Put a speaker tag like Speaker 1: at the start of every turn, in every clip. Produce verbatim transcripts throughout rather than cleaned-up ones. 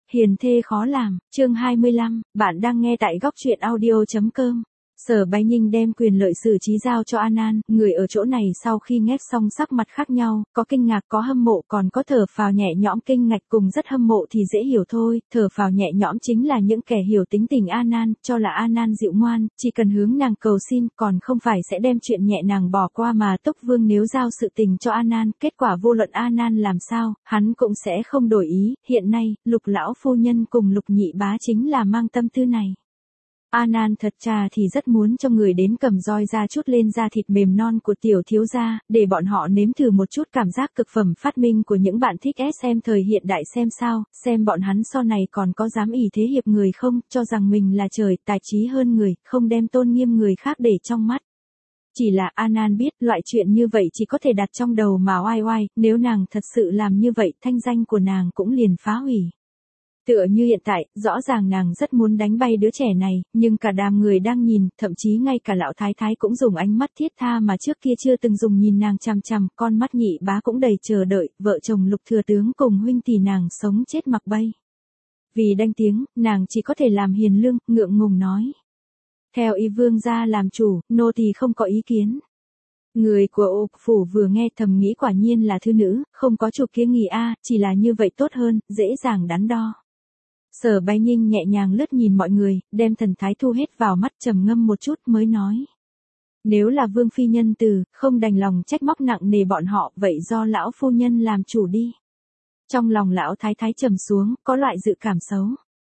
Speaker 1: Hiền thê khó làm, chương hai mươi lăm, bạn đang nghe tại góc truyện audio.com. Sở Bái Nhinh đem quyền lợi xử trí giao cho An An, người ở chỗ này sau khi nghe xong sắc mặt khác nhau, có kinh ngạc có hâm mộ còn có thở phào nhẹ nhõm. Kinh ngạc cùng rất hâm mộ thì dễ hiểu thôi, thở phào nhẹ nhõm chính là những kẻ hiểu tính tình An An, cho là An An dịu ngoan, chỉ cần hướng nàng cầu xin còn không phải sẽ đem chuyện nhẹ nàng bỏ qua mà Túc Vương nếu giao sự tình cho An An, kết quả vô luận An An làm sao, hắn cũng sẽ không đổi ý, hiện nay, Lục lão phu nhân cùng Lục nhị bá chính là mang tâm tư này. An An thật trà thì rất muốn cho người đến cầm roi ra chút lên da thịt mềm non của tiểu thiếu gia, để bọn họ nếm thử một chút cảm giác cực phẩm phát minh của những bạn thích ét em thời hiện đại xem sao, xem bọn hắn sau này còn có dám ỷ thế hiệp người không, cho rằng mình là trời, tài trí hơn người, không đem tôn nghiêm người khác để trong mắt. Chỉ là An An biết loại chuyện như vậy chỉ có thể đặt trong đầu mà oai oai, nếu nàng thật sự làm như vậy thanh danh của nàng cũng liền phá hủy. Tựa như hiện tại, rõ ràng nàng rất muốn đánh bay đứa trẻ này, nhưng cả đám người đang nhìn, thậm chí ngay cả lão thái thái cũng dùng ánh mắt thiết tha mà trước kia chưa từng dùng nhìn nàng chằm chằm, con mắt nhị bá cũng đầy chờ đợi, vợ chồng Lục thừa tướng cùng huynh tỷ nàng sống chết mặc bay. Vì đanh tiếng, nàng chỉ có thể làm hiền lương, ngượng ngùng nói. Theo ý vương gia làm chủ, nô tỳ không có ý kiến. Người của Ục phủ vừa nghe thầm nghĩ quả nhiên là thư nữ, không có chủ kiến nghị a, chỉ là như vậy tốt hơn, dễ dàng đắn đo. Sở Bái Nhinh nhẹ nhàng lướt nhìn mọi người, đem thần thái thu hết vào mắt trầm ngâm một chút mới nói. Nếu là vương phi nhân từ, không đành lòng trách móc nặng nề bọn họ, vậy do lão phu nhân làm chủ đi. Trong lòng lão thái thái trầm xuống, có loại dự cảm xấu.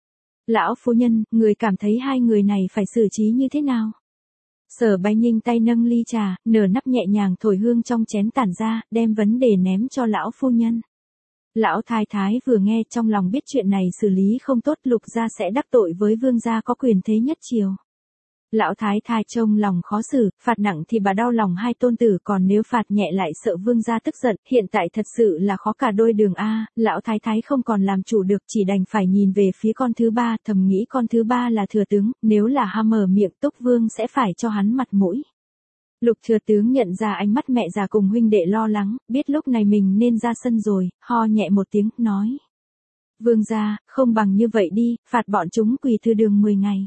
Speaker 1: Lão phu nhân, người cảm thấy hai người này phải xử trí như thế nào? Sở Bái Nhinh tay nâng ly trà, nở nắp nhẹ nhàng thổi hương trong chén tản ra, đem vấn đề ném cho lão phu nhân. Lão thái thái vừa nghe trong lòng biết chuyện này xử lý không tốt, Lục gia sẽ đắc tội với vương gia có quyền thế nhất triều. Lão thái thái trông lòng khó xử, phạt nặng thì bà đau lòng hai tôn tử, còn nếu phạt nhẹ lại sợ vương gia tức giận, hiện tại thật sự là khó cả đôi đường a. Lão thái thái không còn làm chủ được, chỉ đành phải nhìn về phía con thứ ba, thầm nghĩ con thứ ba là thừa tướng, nếu là ham mở miệng Túc Vương sẽ phải cho hắn mặt mũi. Lục thừa tướng nhận ra ánh mắt mẹ già cùng huynh đệ lo lắng, biết lúc này mình nên ra sân rồi, ho nhẹ một tiếng, nói. Vương gia, không bằng như vậy đi, phạt bọn chúng quỳ thư đường mười ngày.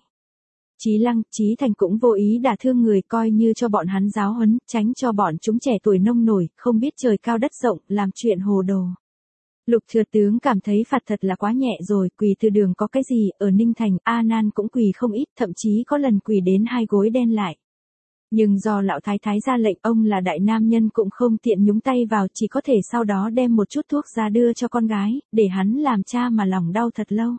Speaker 1: Chí Lăng, Chí Thành cũng vô ý đả thương người, coi như cho bọn hắn giáo huấn, tránh cho bọn chúng trẻ tuổi nông nổi, không biết trời cao đất rộng, làm chuyện hồ đồ. Lục thừa tướng cảm thấy phạt thật là quá nhẹ rồi, quỳ thư đường có cái gì, ở Ninh Thành, An An cũng quỳ không ít, thậm chí có lần quỳ đến hai gối đen lại. Nhưng do lão thái thái ra lệnh, ông là đại nam nhân cũng không tiện nhúng tay vào, chỉ có thể sau đó đem một chút thuốc ra đưa cho con gái, để hắn làm cha mà lòng đau thật lâu.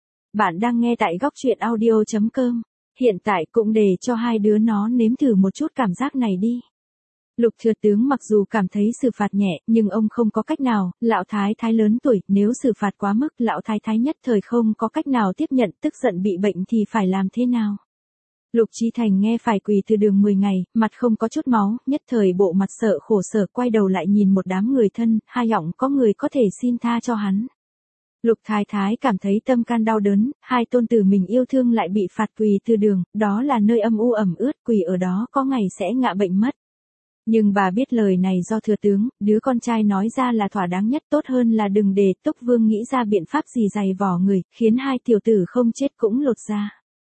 Speaker 1: Bạn đang nghe tại góc truyện audio.com. Hiện tại cũng để cho hai đứa nó nếm thử một chút cảm giác này đi. Lục thừa tướng mặc dù cảm thấy xử phạt nhẹ, nhưng ông không có cách nào, lão thái thái lớn tuổi, nếu xử phạt quá mức, lão thái thái nhất thời không có cách nào tiếp nhận, tức giận bị bệnh thì phải làm thế nào? Lục Chí Thành nghe phải quỳ thư đường mười ngày, mặt không có chút máu, nhất thời bộ mặt sợ khổ sở, quay đầu lại nhìn một đám người thân, hai giọng có người có thể xin tha cho hắn. Lục thái thái cảm thấy tâm can đau đớn, hai tôn tử mình yêu thương lại bị phạt quỳ thư đường, đó là nơi âm u ẩm ướt, quỳ ở đó có ngày sẽ ngã bệnh mất. Nhưng bà biết lời này do thừa tướng, đứa con trai nói ra là thỏa đáng nhất, tốt hơn là đừng để Túc Vương nghĩ ra biện pháp gì dày vò người, khiến hai tiểu tử không chết cũng lột ra.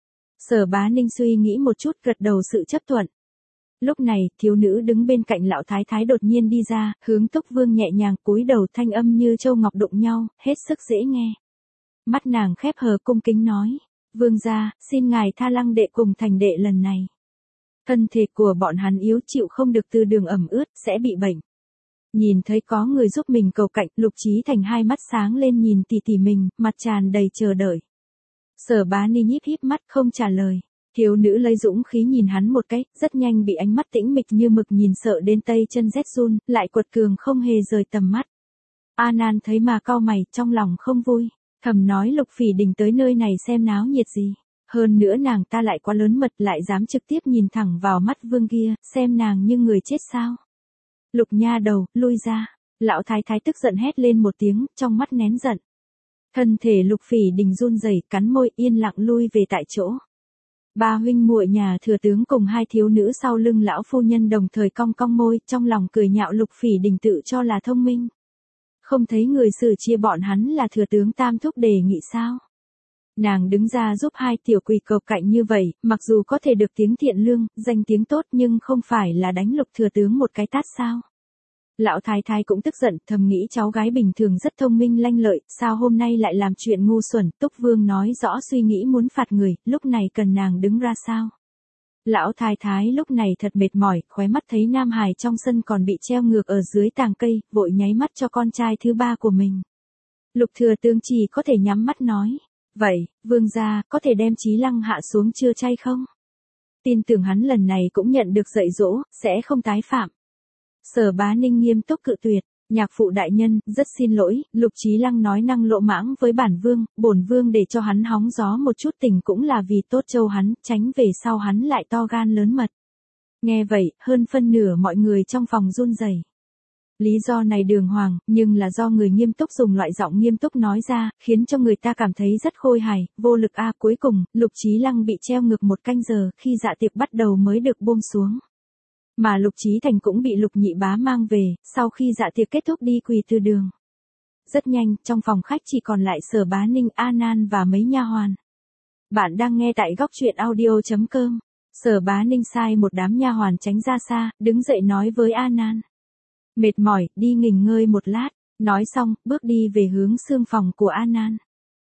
Speaker 1: Sở Bá Ninh suy nghĩ một chút, gật đầu sự chấp thuận. Lúc này, thiếu nữ đứng bên cạnh lão thái thái đột nhiên đi ra, hướng Túc Vương nhẹ nhàng cúi đầu, thanh âm như châu ngọc đụng nhau, hết sức dễ nghe. Mắt nàng khép hờ cung kính nói, vương gia, xin ngài tha Lăng đệ cùng Thành đệ lần này. Thân thể của bọn hắn yếu chịu không được từ đường ẩm ướt, sẽ bị bệnh. Nhìn thấy có người giúp mình cầu cạnh, Lục Chí Thành hai mắt sáng lên nhìn tỷ tỷ mình, mặt tràn đầy chờ đợi. Sở Bá Ninh híp híp mắt không trả lời. Thiếu nữ lấy dũng khí nhìn hắn một cái, rất nhanh bị ánh mắt tĩnh mịch như mực nhìn sợ đến tay chân rét run, lại quật cường không hề rời tầm mắt. An An thấy mà cau mày, trong lòng không vui, thầm nói Lục Phỉ Đình tới nơi này xem náo nhiệt gì. Hơn nữa nàng ta lại quá lớn mật, lại dám trực tiếp nhìn thẳng vào mắt vương kia, xem nàng như người chết sao. Lục nha đầu, lui ra. Lão thái thái tức giận hét lên một tiếng, trong mắt nén giận. Thân thể Lục Phỉ Đình run rẩy, cắn môi yên lặng lui về tại chỗ. Ba huynh muội nhà thừa tướng cùng hai thiếu nữ sau lưng lão phu nhân đồng thời cong cong môi, trong lòng cười nhạo Lục Phỉ Đình tự cho là thông minh. không thấy người xử chia bọn hắn là thừa tướng Tam Thúc đề nghị sao? Nàng đứng ra giúp hai tiểu quỷ cộc cạnh như vậy, mặc dù có thể được tiếng thiện lương, danh tiếng tốt nhưng không phải là đánh Lục thừa tướng một cái tát sao? Lão thái thái cũng tức giận, thầm nghĩ cháu gái bình thường rất thông minh lanh lợi, sao hôm nay lại làm chuyện ngu xuẩn. Túc Vương nói rõ suy nghĩ muốn phạt người, lúc này cần nàng đứng ra sao? Lão thái thái lúc này thật mệt mỏi, khóe mắt thấy Nam Hải trong sân còn bị treo ngược ở dưới tàng cây, vội nháy mắt cho con trai thứ ba của mình. Lục thừa tướng chỉ có thể nhắm mắt nói, vậy, vương gia, có thể đem Chí Lăng hạ xuống chưa chay không? Tin tưởng hắn lần này cũng nhận được dạy dỗ, sẽ không tái phạm. Sở Bá Ninh nghiêm túc cự tuyệt, nhạc phụ đại nhân, rất xin lỗi, Lục Chí Lăng nói năng lỗ mãng với bản vương, bổn vương để cho hắn hóng gió một chút tình cũng là vì tốt châu hắn, tránh về sau hắn lại to gan lớn mật. Nghe vậy, hơn phân nửa mọi người trong phòng run rẩy. Lý do này đường hoàng, nhưng là do người nghiêm túc dùng loại giọng nghiêm túc nói ra, khiến cho người ta cảm thấy rất khôi hài, vô lực a. Cuối cùng, Lục Chí Lăng bị treo ngược một canh giờ, khi dạ tiệc bắt đầu mới được buông xuống. Mà Lục Chí Thành cũng bị Lục Nhị Bá mang về, sau khi dạ tiệc kết thúc đi quỳ từ đường. Rất nhanh, trong phòng khách chỉ còn lại Sở Bá Ninh, A Nan và mấy nha hoàn. Bạn đang nghe tại góc truyện audio chấm com. Sở Bá Ninh sai một đám nha hoàn tránh ra xa, đứng dậy nói với A Nan. Mệt mỏi, đi nghỉ ngơi một lát. Nói xong, bước đi về hướng xương phòng của A Nan.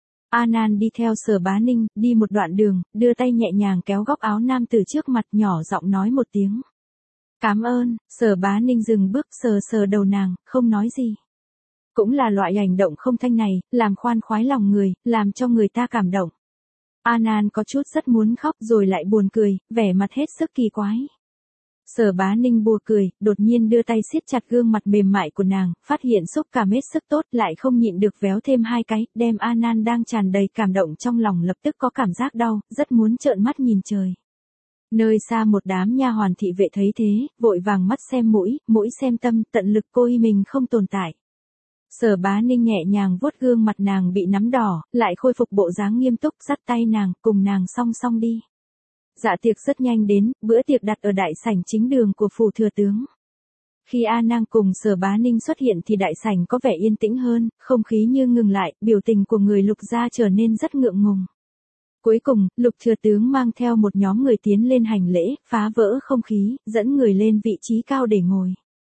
Speaker 1: A Nan đi theo Sở Bá Ninh, đi một đoạn đường, đưa tay nhẹ nhàng kéo góc áo nam từ trước mặt, nhỏ giọng nói một tiếng. Cảm ơn. Sở Bá Ninh dừng bước, sờ sờ đầu nàng, không nói gì. Cũng là loại hành động không thanh này, làm khoan khoái lòng người, làm cho người ta cảm động. A Nan có chút rất muốn khóc rồi lại buồn cười, vẻ mặt hết sức kỳ quái. Sở Bá Ninh bùa cười, đột nhiên đưa tay siết chặt gương mặt mềm mại của nàng, phát hiện xúc cảm hết sức tốt, lại không nhịn được véo thêm hai cái, đem A Nan đang tràn đầy cảm động trong lòng lập tức có cảm giác đau, rất muốn trợn mắt nhìn trời. Nơi xa một đám nha hoàn thị vệ thấy thế, vội vàng mắt xem mũi, mũi xem tâm, tận lực cô y mình không tồn tại. Sở Bá Ninh nhẹ nhàng vuốt gương mặt nàng bị nắm đỏ, lại khôi phục bộ dáng nghiêm túc, dắt tay nàng, cùng nàng song song đi. Dạ tiệc rất nhanh đến, bữa tiệc đặt ở đại sảnh chính đường của phủ thừa tướng. Khi A Nan cùng Sở Bá Ninh xuất hiện thì đại sảnh có vẻ yên tĩnh hơn, không khí như ngừng lại, biểu tình của người Lục gia trở nên rất ngượng ngùng. Cuối cùng, Lục thừa tướng mang theo một nhóm người tiến lên hành lễ, phá vỡ không khí, dẫn người lên vị trí cao để ngồi.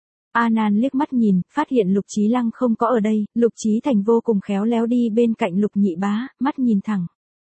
Speaker 1: A Nan liếc mắt nhìn, phát hiện Lục Chí Lăng không có ở đây, Lục Chí Thành vô cùng khéo léo đi bên cạnh Lục Nhị Bá, mắt nhìn thẳng.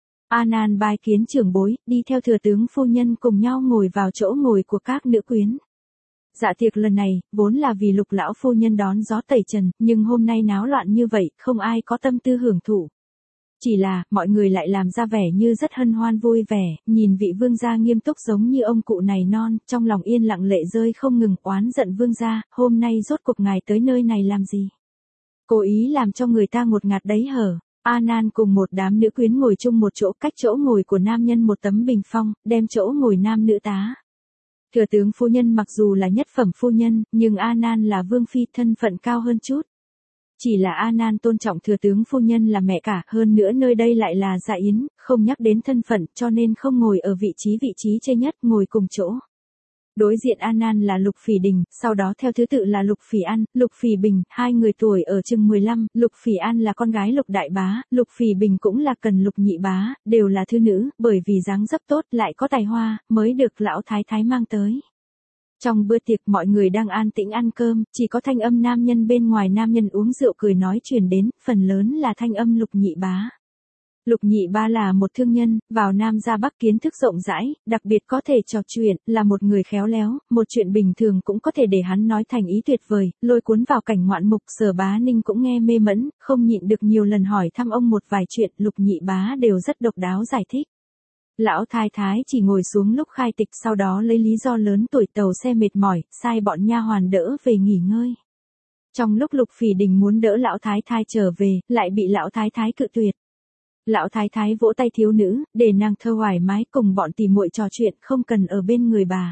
Speaker 1: A Nan bái kiến trưởng bối, đi theo thừa tướng phu nhân cùng nhau ngồi vào chỗ ngồi của các nữ quyến. Dạ tiệc lần này, vốn là vì Lục lão phu nhân đón gió tẩy trần, nhưng hôm nay náo loạn như vậy, không ai có tâm tư hưởng thụ. Chỉ là, mọi người lại làm ra vẻ như rất hân hoan vui vẻ, nhìn vị vương gia nghiêm túc giống như ông cụ này non, trong lòng yên lặng lệ rơi không ngừng, oán giận vương gia, hôm nay rốt cuộc ngài tới nơi này làm gì? Cố ý làm cho người ta ngột ngạt đấy hở. A Nan cùng một đám nữ quyến ngồi chung một chỗ, cách chỗ ngồi của nam nhân một tấm bình phong, đem chỗ ngồi nam nữ tá. Thừa tướng phu nhân mặc dù là nhất phẩm phu nhân, nhưng A Nan là vương phi, thân phận cao hơn chút. Chỉ là A Nan tôn trọng thừa tướng phu nhân là mẹ cả, hơn nữa nơi đây lại là dạ yến, không nhắc đến thân phận, cho nên không ngồi ở vị trí vị trí trên nhất, ngồi cùng chỗ. Đối diện A Nan là Lục Phỉ Đình, sau đó theo thứ tự là Lục Phỉ An, Lục Phỉ Bình, hai người tuổi ở chừng mười lăm, Lục Phỉ An là con gái Lục Đại Bá, Lục Phỉ Bình cũng là cần Lục Nhị Bá, đều là thư nữ, bởi vì dáng dấp tốt lại có tài hoa, mới được lão thái thái mang tới. Trong bữa tiệc mọi người đang an tĩnh ăn cơm, chỉ có thanh âm nam nhân bên ngoài nam nhân uống rượu cười nói truyền đến, phần lớn là thanh âm Lục Nhị Bá. Lục Nhị Bá là một thương nhân, vào Nam ra Bắc kiến thức rộng rãi, đặc biệt có thể trò chuyện, là một người khéo léo, một chuyện bình thường cũng có thể để hắn nói thành ý tuyệt vời, lôi cuốn vào cảnh ngoạn mục. Sở Bá Ninh cũng nghe mê mẫn, không nhịn được nhiều lần hỏi thăm ông một vài chuyện, Lục Nhị Bá đều rất độc đáo giải thích. Lão thái thái chỉ ngồi xuống lúc khai tịch, sau đó lấy lý do lớn tuổi tàu xe mệt mỏi, sai bọn nha hoàn đỡ về nghỉ ngơi. Trong lúc Lục Phỉ Đình muốn đỡ lão thái thái trở về, lại bị lão thái thái cự tuyệt. Lão thái thái vỗ tay thiếu nữ, để nàng thơ thoải mái cùng bọn tỉ muội trò chuyện, không cần ở bên người bà.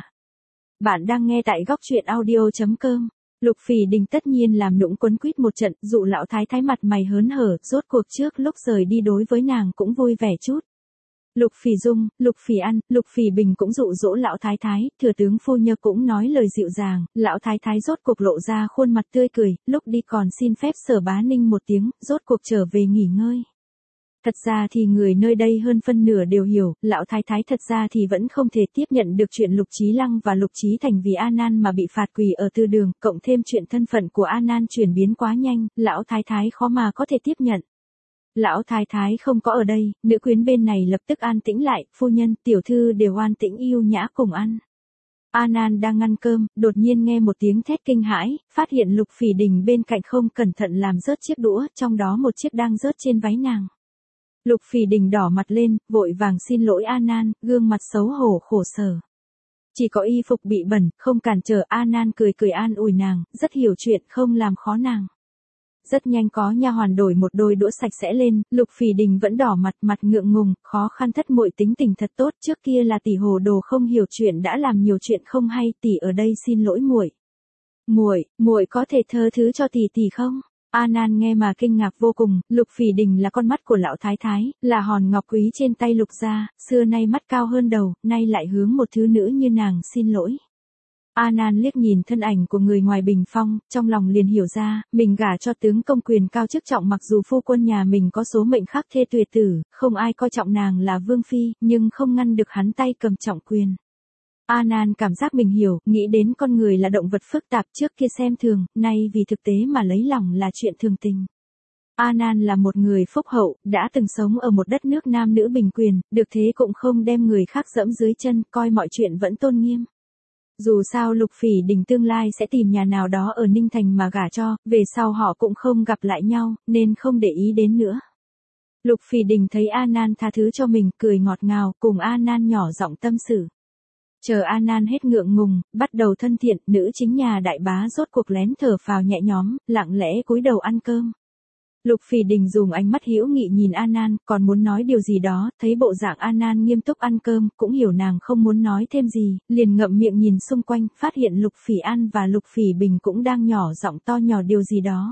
Speaker 1: Bạn đang nghe tại góc truyện audio chấm com. Lục Phỉ Đình tất nhiên làm nũng quấn quýt một trận, dụ lão thái thái mặt mày hớn hở, rốt cuộc trước lúc rời đi đối với nàng cũng vui vẻ chút. Lục Phỉ Dung, Lục Phỉ An, Lục Phỉ Bình cũng dụ dỗ lão thái thái, thừa tướng phu nhân cũng nói lời dịu dàng, lão thái thái rốt cuộc lộ ra khuôn mặt tươi cười, lúc đi còn xin phép Sở Bá Ninh một tiếng, rốt cuộc trở về nghỉ ngơi. Thật ra thì người nơi đây hơn phân nửa đều hiểu, lão thái thái thật ra thì vẫn không thể tiếp nhận được chuyện Lục Chí Lăng và Lục Chí Thành vì A Nan mà bị phạt quỳ ở tư đường, cộng thêm chuyện thân phận của A Nan chuyển biến quá nhanh, lão thái thái khó mà có thể tiếp nhận. Lão thái thái không có ở đây, nữ quyến bên này lập tức an tĩnh lại, phu nhân, tiểu thư đều an tĩnh yêu nhã cùng ăn. A Nan đang ăn cơm, đột nhiên nghe một tiếng thét kinh hãi, phát hiện Lục Phỉ Đình bên cạnh không cẩn thận làm rớt chiếc đũa, trong đó một chiếc đang rớt trên váy nàng. Lục Phỉ Đình đỏ mặt lên, vội vàng xin lỗi A Nan, gương mặt xấu hổ khổ sở. Chỉ có y phục bị bẩn, không cản trở. A Nan cười cười an ủi nàng, rất hiểu chuyện, không làm khó nàng. Rất nhanh có nha hoàn đổi một đôi đũa sạch sẽ lên, Lục Phỉ Đình vẫn đỏ mặt, mặt ngượng ngùng, khó khăn thất muội tính tình thật tốt, trước kia là tỷ hồ đồ không hiểu chuyện đã làm nhiều chuyện không hay, tỷ ở đây xin lỗi muội. Muội, muội có thể tha thứ cho tỷ tỷ không? A Nan nghe mà kinh ngạc vô cùng, Lục Phỉ Đình là con mắt của lão thái thái, là hòn ngọc quý trên tay Lục gia, xưa nay mắt cao hơn đầu, nay lại hướng một thứ nữ như nàng xin lỗi. A Nan liếc nhìn thân ảnh của người ngoài bình phong, trong lòng liền hiểu ra, mình gả cho tướng công quyền cao chức trọng mặc dù phu quân nhà mình có số mệnh khắc thê tuyệt tử, không ai coi trọng nàng là vương phi, nhưng không ngăn được hắn tay cầm trọng quyền. A Nan cảm giác mình hiểu, nghĩ đến con người là động vật phức tạp trước kia xem thường, nay vì thực tế mà lấy lòng là chuyện thường tình. A Nan là một người phúc hậu, đã từng sống ở một đất nước nam nữ bình quyền, được thế cũng không đem người khác dẫm dưới chân, coi mọi chuyện vẫn tôn nghiêm. Dù sao Lục Phỉ Đình tương lai sẽ tìm nhà nào đó ở Ninh Thành mà gả cho, về sau họ cũng không gặp lại nhau, nên không để ý đến nữa. Lục Phỉ Đình thấy A Nan tha thứ cho mình, cười ngọt ngào, cùng A Nan nhỏ giọng tâm sự. Chờ A Nan hết ngượng ngùng, bắt đầu thân thiện, nữ chính nhà đại bá rốt cuộc lén thở phào nhẹ nhõm, lặng lẽ cúi đầu ăn cơm. Lục Phỉ Đình dùng ánh mắt hữu nghị nhìn A Nan, còn muốn nói điều gì đó, thấy bộ dạng A Nan nghiêm túc ăn cơm, cũng hiểu nàng không muốn nói thêm gì, liền ngậm miệng nhìn xung quanh, phát hiện Lục Phỉ An và Lục Phỉ Bình cũng đang nhỏ giọng to nhỏ điều gì đó.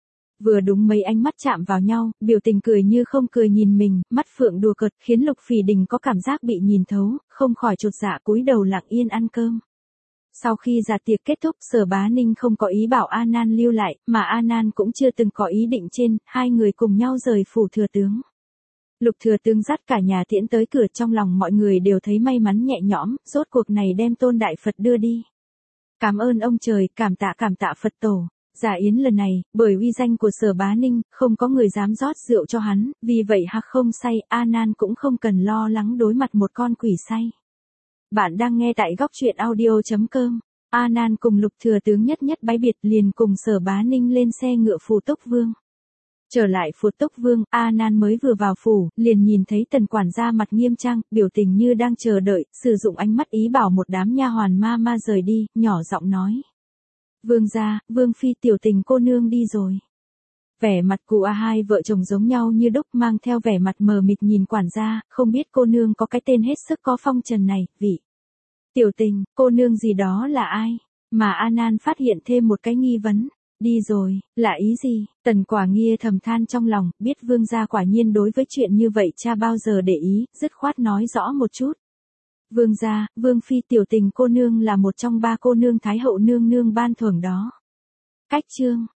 Speaker 1: Vừa đúng mấy ánh mắt chạm vào nhau, biểu tình cười như không cười nhìn mình, mắt phượng đùa cợt, khiến Lục Phỉ Đình có cảm giác bị nhìn thấu, không khỏi chột dạ cúi đầu lặng yên ăn cơm. Sau khi dạ tiệc kết thúc, Sở Bá Ninh không có ý bảo A Nan lưu lại, mà A Nan cũng chưa từng có ý định trên, hai người cùng nhau rời phủ thừa tướng. Lục thừa tướng dắt cả nhà tiễn tới cửa, trong lòng mọi người đều thấy may mắn nhẹ nhõm, rốt cuộc này đem Tôn Đại Phật đưa đi. Cảm ơn ông trời, cảm tạ cảm tạ Phật tổ. Giả yến lần này, bởi uy danh của Sở Bá Ninh, không có người dám rót rượu cho hắn, vì vậy hạc không say, A Nan cũng không cần lo lắng đối mặt một con quỷ say. Bạn đang nghe tại góc truyện audio chấm com. A Nan cùng Lục thừa tướng nhất nhất bái biệt, liền cùng Sở Bá Ninh lên xe ngựa Phù Túc Vương. Trở lại Phù Túc Vương, A Nan mới vừa vào phủ, liền nhìn thấy Tần quản gia mặt nghiêm trang, biểu tình như đang chờ đợi, sử dụng ánh mắt ý bảo một đám nha hoàn ma ma rời đi, nhỏ giọng nói. Vương gia, Vương phi tiểu tình cô nương đi rồi. Vẻ mặt cụ A hai vợ chồng giống nhau như đúc, mang theo vẻ mặt mờ mịt nhìn quản gia, không biết cô nương có cái tên hết sức có phong trần này, vị. Tiểu tình, cô nương gì đó là ai? Mà A Nan phát hiện thêm một cái nghi vấn. Đi rồi, là ý gì? Tần Quả Nghia thầm than trong lòng, biết vương gia quả nhiên đối với chuyện như vậy cha bao giờ để ý, dứt khoát nói rõ một chút. Vương gia, Vương phi tiểu tình cô nương là một trong ba cô nương Thái hậu nương nương ban thưởng đó. Cách chương